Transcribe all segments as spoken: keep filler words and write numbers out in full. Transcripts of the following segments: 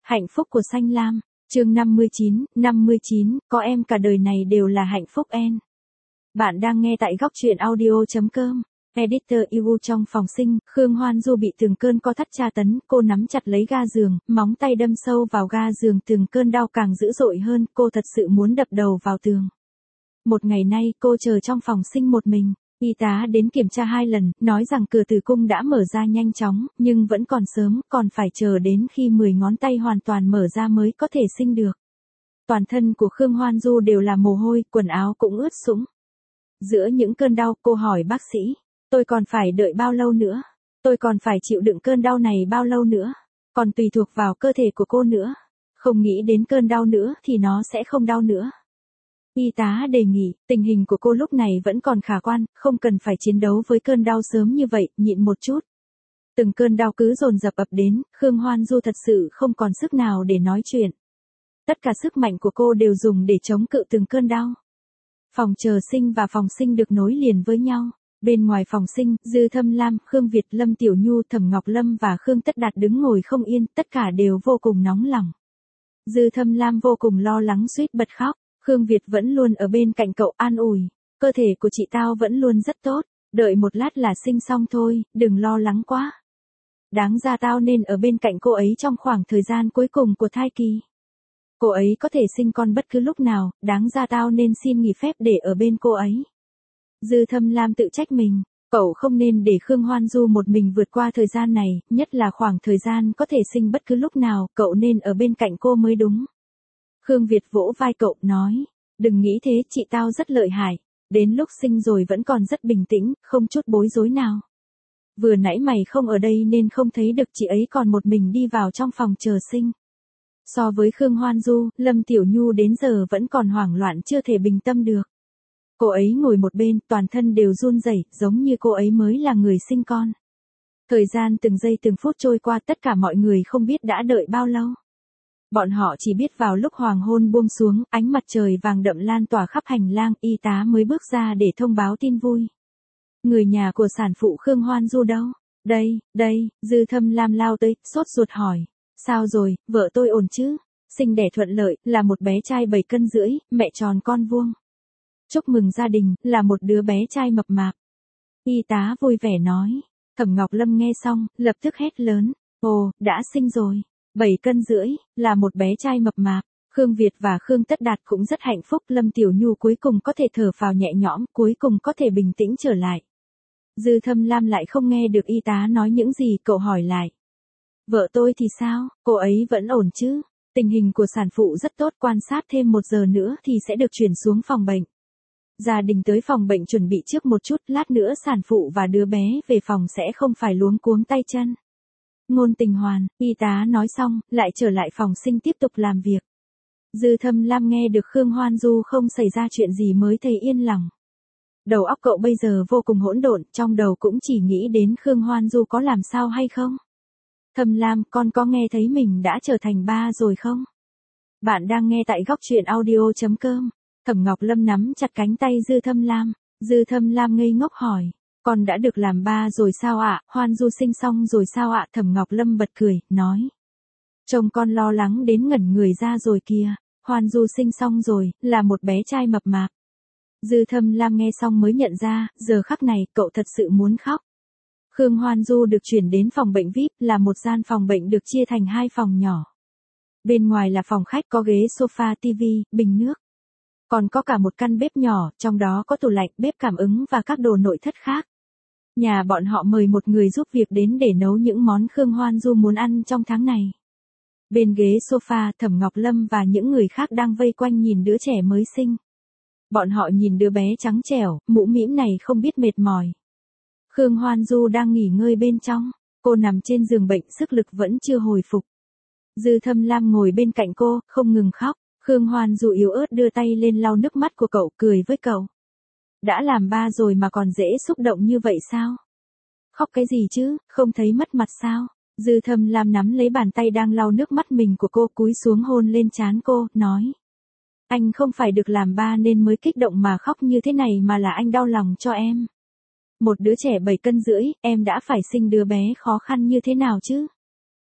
Hạnh phúc của Xanh Lam, chương năm mươi chín, năm mươi chín, có em cả đời này đều là hạnh phúc en. Bạn đang nghe tại góc truyện audio chấm com. Editor Ivu trong phòng sinh, Khương Hoan Du bị từng cơn co thắt tra tấn, cô nắm chặt lấy ga giường, móng tay đâm sâu vào ga giường, từng cơn đau càng dữ dội hơn, cô thật sự muốn đập đầu vào tường. Một ngày nay, cô chờ trong phòng sinh một mình. Y tá đến kiểm tra hai lần, nói rằng cửa tử cung đã mở ra nhanh chóng, nhưng vẫn còn sớm, còn phải chờ đến khi mười ngón tay hoàn toàn mở ra mới có thể sinh được. Toàn thân của Khương Hoan Du đều là mồ hôi, quần áo cũng ướt sũng. Giữa những cơn đau, cô hỏi bác sĩ, tôi còn phải đợi bao lâu nữa? Tôi còn phải chịu đựng cơn đau này bao lâu nữa? Còn tùy thuộc vào cơ thể của cô nữa. Không nghĩ đến cơn đau nữa thì nó sẽ không đau nữa. Y tá đề nghị, tình hình của cô lúc này vẫn còn khả quan, không cần phải chiến đấu với cơn đau sớm như vậy, nhịn một chút. Từng cơn đau cứ dồn dập ập đến, Khương Hoan Du thật sự không còn sức nào để nói chuyện. Tất cả sức mạnh của cô đều dùng để chống cự từng cơn đau. Phòng chờ sinh và phòng sinh được nối liền với nhau. Bên ngoài phòng sinh, Dư Thâm Lam, Khương Việt, Lâm Tiểu Nhu, Thẩm Ngọc Lâm và Khương Tất Đạt đứng ngồi không yên, tất cả đều vô cùng nóng lòng. Dư Thâm Lam vô cùng lo lắng suýt bật khóc. Khương Việt vẫn luôn ở bên cạnh cậu an ủi, cơ thể của chị tao vẫn luôn rất tốt, đợi một lát là sinh xong thôi, đừng lo lắng quá. Đáng ra tao nên ở bên cạnh cô ấy trong khoảng thời gian cuối cùng của thai kỳ. Cô ấy có thể sinh con bất cứ lúc nào, đáng ra tao nên xin nghỉ phép để ở bên cô ấy. Dư Thâm Lam tự trách mình, cậu không nên để Khương Hoan Du một mình vượt qua thời gian này, nhất là khoảng thời gian có thể sinh bất cứ lúc nào, cậu nên ở bên cạnh cô mới đúng. Khương Việt vỗ vai cậu, nói, đừng nghĩ thế, chị tao rất lợi hại, đến lúc sinh rồi vẫn còn rất bình tĩnh, không chút bối rối nào. Vừa nãy mày không ở đây nên không thấy được chị ấy còn một mình đi vào trong phòng chờ sinh. So với Khương Hoan Du, Lâm Tiểu Nhu đến giờ vẫn còn hoảng loạn chưa thể bình tâm được. Cô ấy ngồi một bên, toàn thân đều run rẩy, giống như cô ấy mới là người sinh con. Thời gian từng giây từng phút trôi qua, tất cả mọi người không biết đã đợi bao lâu. Bọn họ chỉ biết vào lúc hoàng hôn buông xuống, ánh mặt trời vàng đậm lan tỏa khắp hành lang, y tá mới bước ra để thông báo tin vui. Người nhà của sản phụ Khương Hoan Du đâu? Đây, đây, Dư Thâm Lam lao tới, sốt ruột hỏi. Sao rồi, vợ tôi ổn chứ? Sinh đẻ thuận lợi, là một bé trai bảy cân rưỡi, mẹ tròn con vuông. Chúc mừng gia đình, là một đứa bé trai mập mạp. Y tá vui vẻ nói. Thẩm Ngọc Lâm nghe xong, lập tức hét lớn. Ồ, đã sinh rồi. bảy cân rưỡi, là một bé trai mập mạp. Khương Việt và Khương Tất Đạt cũng rất hạnh phúc, Lâm Tiểu Nhu cuối cùng có thể thở phào nhẹ nhõm, cuối cùng có thể bình tĩnh trở lại. Dư Thâm Lam lại không nghe được y tá nói những gì, cậu hỏi lại. Vợ tôi thì sao, cô ấy vẫn ổn chứ? Tình hình của sản phụ rất tốt, quan sát thêm một giờ nữa thì sẽ được chuyển xuống phòng bệnh. Gia đình tới phòng bệnh chuẩn bị trước một chút, lát nữa sản phụ và đứa bé về phòng sẽ không phải luống cuống tay chân. Ngôn Tình Hoàn, y tá nói xong, lại trở lại phòng sinh tiếp tục làm việc. Dư Thâm Lam nghe được Khương Hoan Du không xảy ra chuyện gì mới thấy yên lòng. Đầu óc cậu bây giờ vô cùng hỗn độn, trong đầu cũng chỉ nghĩ đến Khương Hoan Du có làm sao hay không. Thâm Lam, con có nghe thấy mình đã trở thành ba rồi không? Bạn đang nghe tại góc truyện audio chấm com. Thẩm Ngọc Lâm nắm chặt cánh tay Dư Thâm Lam. Dư Thâm Lam ngây ngốc hỏi. Con đã được làm ba rồi sao ạ? Hoan Du sinh xong rồi sao ạ? Thẩm Ngọc Lâm bật cười, nói. Trông con lo lắng đến ngẩn người ra rồi kìa. Hoan Du sinh xong rồi, là một bé trai mập mạp. Dư Thâm Lam nghe xong mới nhận ra, giờ khắc này, cậu thật sự muốn khóc. Khương Hoan Du được chuyển đến phòng bệnh vi ai pi, là một gian phòng bệnh được chia thành hai phòng nhỏ. Bên ngoài là phòng khách có ghế sofa, tivi, bình nước. Còn có cả một căn bếp nhỏ, trong đó có tủ lạnh, bếp cảm ứng và các đồ nội thất khác. Nhà bọn họ mời một người giúp việc đến để nấu những món Khương Hoan Du muốn ăn trong tháng này. Bên ghế sofa, Thẩm Ngọc Lâm và những người khác đang vây quanh nhìn đứa trẻ mới sinh. Bọn họ nhìn đứa bé trắng trẻo, mũ mĩm này không biết mệt mỏi. Khương Hoan Du đang nghỉ ngơi bên trong, cô nằm trên giường bệnh, sức lực vẫn chưa hồi phục. Dư Thâm Lam ngồi bên cạnh cô, không ngừng khóc. Khương Hoan Du yếu ớt đưa tay lên lau nước mắt của cậu, cười với cậu. Đã làm ba rồi mà còn dễ xúc động như vậy sao? Khóc cái gì chứ, không thấy mất mặt sao? Dư Thâm Lam nắm lấy bàn tay đang lau nước mắt mình của cô, cúi xuống hôn lên trán cô, nói. Anh không phải được làm ba nên mới kích động mà khóc như thế này, mà là anh đau lòng cho em. Một đứa trẻ bảy cân rưỡi, em đã phải sinh đứa bé khó khăn như thế nào chứ?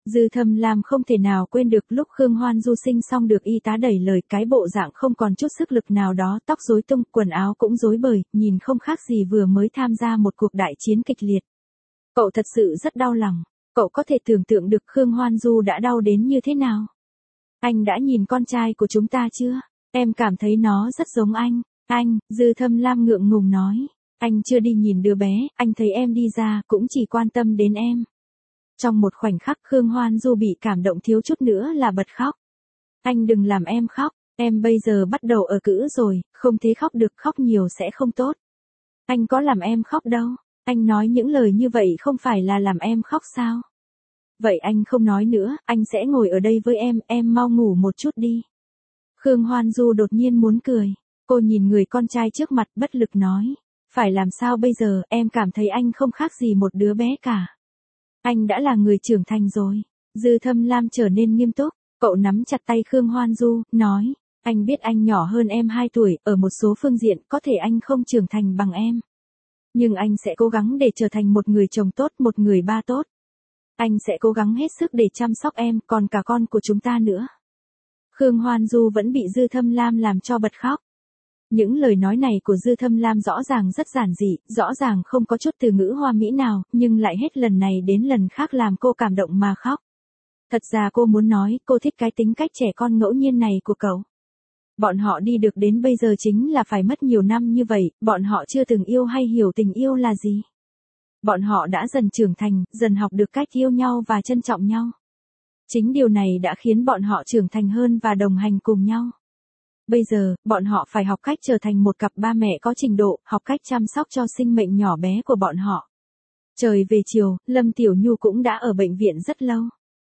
Dư Thâm Lam không thể nào quên được lúc Khương Hoan Du sinh xong được y tá đẩy lời, cái bộ dạng không còn chút sức lực nào đó, tóc rối tung, quần áo cũng rối bời, nhìn không khác gì vừa mới tham gia một cuộc đại chiến kịch liệt. Cậu thật sự rất đau lòng, cậu có thể tưởng tượng được Khương Hoan Du đã đau đến như thế nào. Anh đã nhìn con trai của chúng ta chưa? Em cảm thấy nó rất giống anh. Anh, Dư Thâm Lam ngượng ngùng nói. Anh chưa đi nhìn đứa bé, anh thấy em đi ra, cũng chỉ quan tâm đến em. Trong một khoảnh khắc Khương Hoan Du bị cảm động thiếu chút nữa là bật khóc. Anh đừng làm em khóc, em bây giờ bắt đầu ở cữ rồi, không thế khóc được, khóc nhiều sẽ không tốt. Anh có làm em khóc đâu, anh nói những lời như vậy không phải là làm em khóc sao? Vậy anh không nói nữa, anh sẽ ngồi ở đây với em, em mau ngủ một chút đi. Khương Hoan Du đột nhiên muốn cười, cô nhìn người con trai trước mặt bất lực nói. Phải làm sao bây giờ, em cảm thấy anh không khác gì một đứa bé cả. Anh đã là người trưởng thành rồi. Dư Thâm Lam trở nên nghiêm túc, cậu nắm chặt tay Khương Hoan Du, nói, anh biết anh nhỏ hơn em hai tuổi, ở một số phương diện có thể anh không trưởng thành bằng em. Nhưng anh sẽ cố gắng để trở thành một người chồng tốt, một người ba tốt. Anh sẽ cố gắng hết sức để chăm sóc em, còn cả con của chúng ta nữa. Khương Hoan Du vẫn bị Dư Thâm Lam làm cho bật khóc. Những lời nói này của Dư Thâm Lam rõ ràng rất giản dị, rõ ràng không có chút từ ngữ hoa mỹ nào, nhưng lại hết lần này đến lần khác làm cô cảm động mà khóc. Thật ra cô muốn nói, cô thích cái tính cách trẻ con ngẫu nhiên này của cậu. Bọn họ đi được đến bây giờ chính là phải mất nhiều năm như vậy, bọn họ chưa từng yêu hay hiểu tình yêu là gì. Bọn họ đã dần trưởng thành, dần học được cách yêu nhau và trân trọng nhau. Chính điều này đã khiến bọn họ trưởng thành hơn và đồng hành cùng nhau. Bây giờ, bọn họ phải học cách trở thành một cặp ba mẹ có trình độ, học cách chăm sóc cho sinh mệnh nhỏ bé của bọn họ. Trời về chiều, Lâm Tiểu Nhu cũng đã ở bệnh viện rất lâu.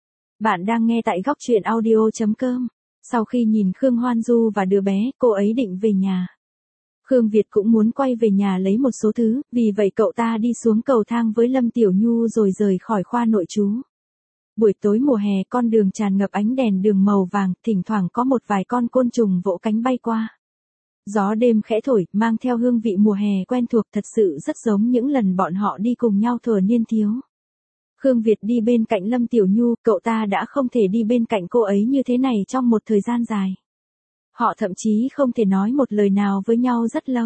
Bạn đang nghe tại góc truyện audio chấm com. Sau khi nhìn Khương Hoan Du và đứa bé, cô ấy định về nhà. Khương Việt cũng muốn quay về nhà lấy một số thứ, vì vậy cậu ta đi xuống cầu thang với Lâm Tiểu Nhu rồi rời khỏi khoa nội trú. Buổi tối mùa hè, con đường tràn ngập ánh đèn đường màu vàng, thỉnh thoảng có một vài con côn trùng vỗ cánh bay qua. Gió đêm khẽ thổi, mang theo hương vị mùa hè quen thuộc, thật sự rất giống những lần bọn họ đi cùng nhau thuở niên thiếu. Khương Việt đi bên cạnh Lâm Tiểu Nhu, cậu ta đã không thể đi bên cạnh cô ấy như thế này trong một thời gian dài. Họ thậm chí không thể nói một lời nào với nhau rất lâu.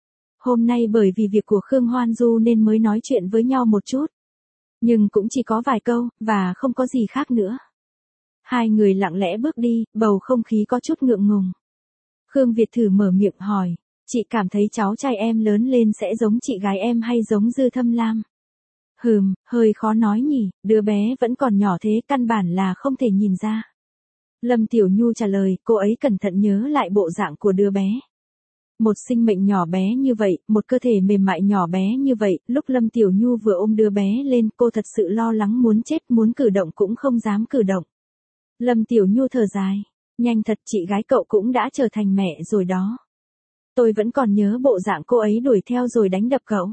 Hôm nay bởi vì việc của Khương Hoan Du nên mới nói chuyện với nhau một chút. Nhưng cũng chỉ có vài câu, và không có gì khác nữa. Hai người lặng lẽ bước đi, bầu không khí có chút ngượng ngùng. Khương Việt thử mở miệng hỏi, chị cảm thấy cháu trai em lớn lên sẽ giống chị gái em hay giống Dư Thâm Lam? Hừm, hơi khó nói nhỉ, đứa bé vẫn còn nhỏ thế, căn bản là không thể nhìn ra. Lâm Tiểu Nhu trả lời, cô ấy cẩn thận nhớ lại bộ dạng của đứa bé. Một sinh mệnh nhỏ bé như vậy, một cơ thể mềm mại nhỏ bé như vậy, lúc Lâm Tiểu Nhu vừa ôm đứa bé lên, cô thật sự lo lắng muốn chết, muốn cử động cũng không dám cử động. Lâm Tiểu Nhu thở dài, nhanh thật, chị gái cậu cũng đã trở thành mẹ rồi đó. Tôi vẫn còn nhớ bộ dạng cô ấy đuổi theo rồi đánh đập cậu.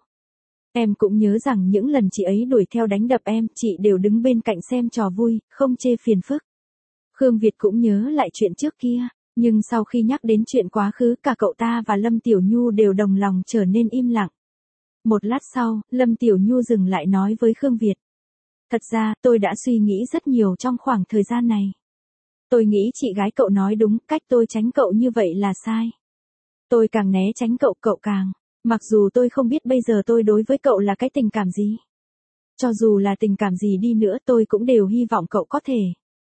Em cũng nhớ rằng những lần chị ấy đuổi theo đánh đập em, chị đều đứng bên cạnh xem trò vui, không chê phiền phức. Khương Việt cũng nhớ lại chuyện trước kia. Nhưng sau khi nhắc đến chuyện quá khứ, cả cậu ta và Lâm Tiểu Nhu đều đồng lòng trở nên im lặng. Một lát sau, Lâm Tiểu Nhu dừng lại nói với Khương Việt. Thật ra, tôi đã suy nghĩ rất nhiều trong khoảng thời gian này. Tôi nghĩ chị gái cậu nói đúng, cách tôi tránh cậu như vậy là sai. Tôi càng né tránh cậu, cậu càng. Mặc dù tôi không biết bây giờ tôi đối với cậu là cái tình cảm gì. Cho dù là tình cảm gì đi nữa, tôi cũng đều hy vọng cậu có thể.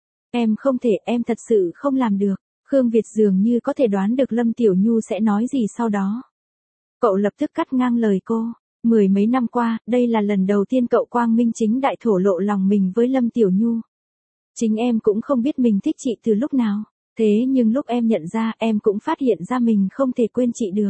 Em không thể, em thật sự không làm được. Khương Việt dường như có thể đoán được Lâm Tiểu Nhu sẽ nói gì sau đó. Cậu lập tức cắt ngang lời cô. Mười mấy năm qua, đây là lần đầu tiên cậu quang minh chính đại thổ lộ lòng mình với Lâm Tiểu Nhu. Chính em cũng không biết mình thích chị từ lúc nào. Thế nhưng lúc em nhận ra, em cũng phát hiện ra mình không thể quên chị được.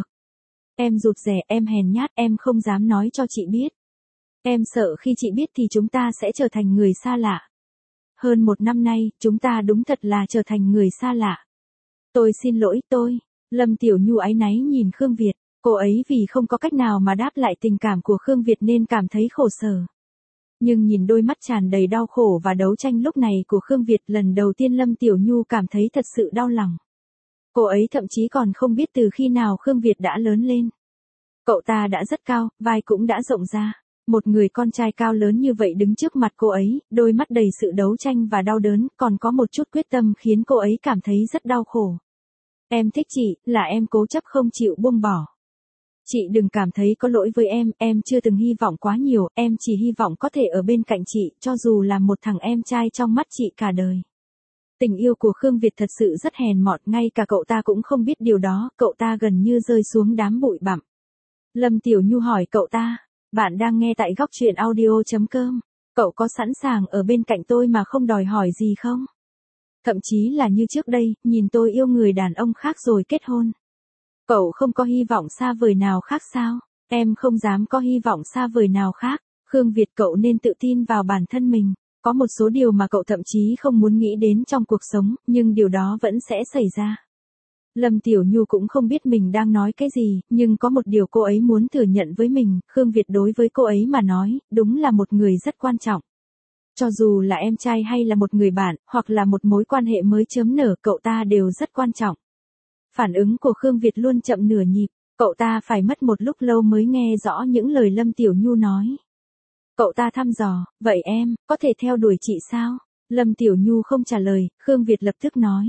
Em rụt rè, em hèn nhát, em không dám nói cho chị biết. Em sợ khi chị biết thì chúng ta sẽ trở thành người xa lạ. Hơn một năm nay, chúng ta đúng thật là trở thành người xa lạ. Tôi xin lỗi tôi. Lâm Tiểu Nhu áy náy nhìn Khương Việt. Cô ấy vì không có cách nào mà đáp lại tình cảm của Khương Việt nên cảm thấy khổ sở. Nhưng nhìn đôi mắt tràn đầy đau khổ và đấu tranh lúc này của Khương Việt, lần đầu tiên Lâm Tiểu Nhu cảm thấy thật sự đau lòng. Cô ấy thậm chí còn không biết từ khi nào Khương Việt đã lớn lên. Cậu ta đã rất cao, vai cũng đã rộng ra. Một người con trai cao lớn như vậy đứng trước mặt cô ấy, đôi mắt đầy sự đấu tranh và đau đớn, còn có một chút quyết tâm khiến cô ấy cảm thấy rất đau khổ. Em thích chị, là em cố chấp không chịu buông bỏ. Chị đừng cảm thấy có lỗi với em, em chưa từng hy vọng quá nhiều, em chỉ hy vọng có thể ở bên cạnh chị, cho dù là một thằng em trai trong mắt chị cả đời. Tình yêu của Khương Việt thật sự rất hèn mọn, ngay cả cậu ta cũng không biết điều đó, cậu ta gần như rơi xuống đám bụi bặm. Lâm Tiểu Nhu hỏi cậu ta, bạn đang nghe tại góc truyện audio.com, cậu có sẵn sàng ở bên cạnh tôi mà không đòi hỏi gì không? Thậm chí là như trước đây, nhìn tôi yêu người đàn ông khác rồi kết hôn. Cậu không có hy vọng xa vời nào khác sao? Em không dám có hy vọng xa vời nào khác. Khương Việt, cậu nên tự tin vào bản thân mình. Có một số điều mà cậu thậm chí không muốn nghĩ đến trong cuộc sống, nhưng điều đó vẫn sẽ xảy ra. Lâm Tiểu Nhu cũng không biết mình đang nói cái gì, nhưng có một điều cô ấy muốn thừa nhận với mình, Khương Việt đối với cô ấy mà nói, đúng là một người rất quan trọng. Cho dù là em trai hay là một người bạn, hoặc là một mối quan hệ mới chớm nở, cậu ta đều rất quan trọng. Phản ứng của Khương Việt luôn chậm nửa nhịp, cậu ta phải mất một lúc lâu mới nghe rõ những lời Lâm Tiểu Nhu nói. Cậu ta thăm dò, vậy em, có thể theo đuổi chị sao? Lâm Tiểu Nhu không trả lời, Khương Việt lập tức nói.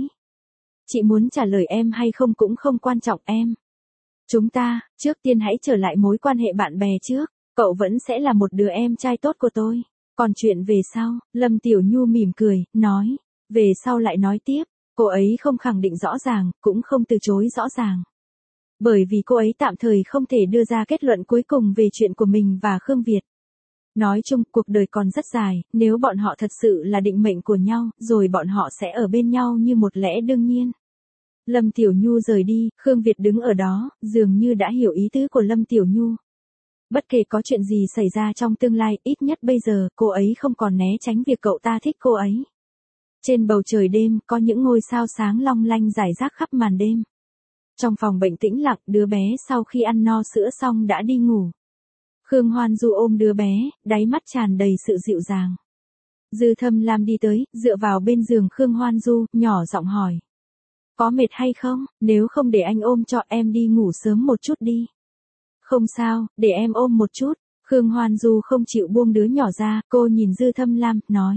Chị muốn trả lời em hay không cũng không quan trọng em. Chúng ta, trước tiên hãy trở lại mối quan hệ bạn bè trước, cậu vẫn sẽ là một đứa em trai tốt của tôi. Còn chuyện về sau, Lâm Tiểu Nhu mỉm cười, nói, về sau lại nói tiếp. Cô ấy không khẳng định rõ ràng, cũng không từ chối rõ ràng. Bởi vì cô ấy tạm thời không thể đưa ra kết luận cuối cùng về chuyện của mình và Khương Việt. Nói chung, cuộc đời còn rất dài, nếu bọn họ thật sự là định mệnh của nhau, rồi bọn họ sẽ ở bên nhau như một lẽ đương nhiên. Lâm Tiểu Nhu rời đi, Khương Việt đứng ở đó, dường như đã hiểu ý tứ của Lâm Tiểu Nhu. Bất kể có chuyện gì xảy ra trong tương lai, ít nhất bây giờ, cô ấy không còn né tránh việc cậu ta thích cô ấy. Trên bầu trời đêm, có những ngôi sao sáng long lanh rải rác khắp màn đêm. Trong phòng bệnh tĩnh lặng, đứa bé sau khi ăn no sữa xong đã đi ngủ. Khương Hoan Du ôm đứa bé, đáy mắt tràn đầy sự dịu dàng. Dư Thâm Lam đi tới, dựa vào bên giường Khương Hoan Du, nhỏ giọng hỏi. Có mệt hay không, nếu không để anh ôm cho em đi ngủ sớm một chút đi. Không sao, để em ôm một chút. Khương Hoan Du không chịu buông đứa nhỏ ra, cô nhìn Dư Thâm Lam, nói.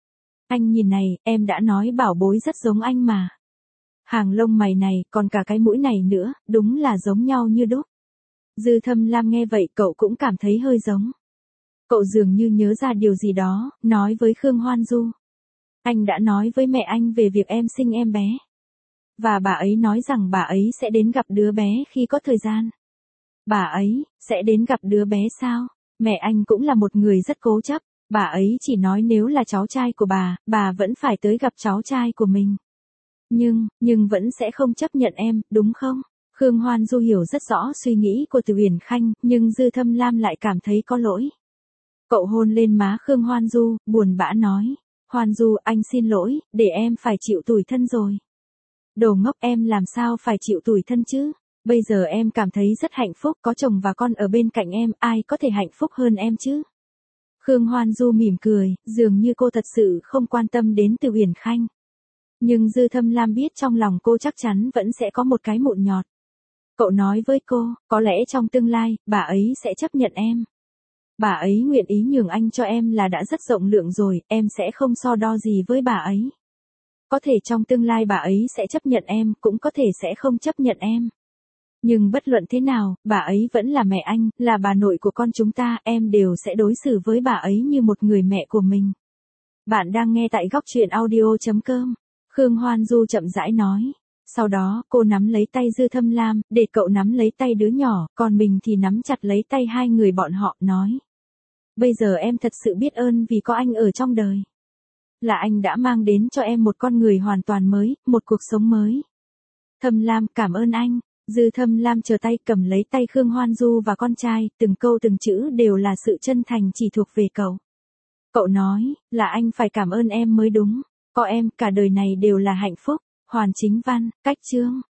Anh nhìn này, em đã nói bảo bối rất giống anh mà. Hàng lông mày này, còn cả cái mũi này nữa, đúng là giống nhau như đúc. Dư Thâm Lam nghe vậy cậu cũng cảm thấy hơi giống. Cậu dường như nhớ ra điều gì đó, nói với Khương Hoan Du. Anh đã nói với mẹ anh về việc em sinh em bé. Và bà ấy nói rằng bà ấy sẽ đến gặp đứa bé khi có thời gian. Bà ấy, sẽ đến gặp đứa bé sao? Mẹ anh cũng là một người rất cố chấp. Bà ấy chỉ nói nếu là cháu trai của bà, bà vẫn phải tới gặp cháu trai của mình. Nhưng, nhưng vẫn sẽ không chấp nhận em, đúng không? Khương Hoan Du hiểu rất rõ suy nghĩ của Từ Uyển Khanh, nhưng Dư Thâm Lam lại cảm thấy có lỗi. Cậu hôn lên má Khương Hoan Du, buồn bã nói. Hoan Du, anh xin lỗi, để em phải chịu tủi thân rồi. Đồ ngốc, em làm sao phải chịu tủi thân chứ? Bây giờ em cảm thấy rất hạnh phúc, có chồng và con ở bên cạnh em, ai có thể hạnh phúc hơn em chứ? Khương Hoan Du mỉm cười, dường như cô thật sự không quan tâm đến Từ Uyển Khanh. Nhưng Dư Thâm Lam biết trong lòng cô chắc chắn vẫn sẽ có một cái mụn nhọt. Cậu nói với cô, có lẽ trong tương lai, bà ấy sẽ chấp nhận em. Bà ấy nguyện ý nhường anh cho em là đã rất rộng lượng rồi, em sẽ không so đo gì với bà ấy. Có thể trong tương lai bà ấy sẽ chấp nhận em, cũng có thể sẽ không chấp nhận em. Nhưng bất luận thế nào, bà ấy vẫn là mẹ anh, là bà nội của con chúng ta, em đều sẽ đối xử với bà ấy như một người mẹ của mình. Bạn đang nghe tại góc truyện audio.com. Khương Hoan Du chậm rãi nói. Sau đó, cô nắm lấy tay Dư Thâm Lam, để cậu nắm lấy tay đứa nhỏ, còn mình thì nắm chặt lấy tay hai người bọn họ, nói. Bây giờ em thật sự biết ơn vì có anh ở trong đời. Là anh đã mang đến cho em một con người hoàn toàn mới, một cuộc sống mới. Thâm Lam, cảm ơn anh. Dư Thâm Lam chờ tay cầm lấy tay Khương Hoan Du và con trai, từng câu từng chữ đều là sự chân thành chỉ thuộc về cậu. Cậu nói, là anh phải cảm ơn em mới đúng. Có em, cả đời này đều là hạnh phúc. Hoàn Chính Văn, cách chương.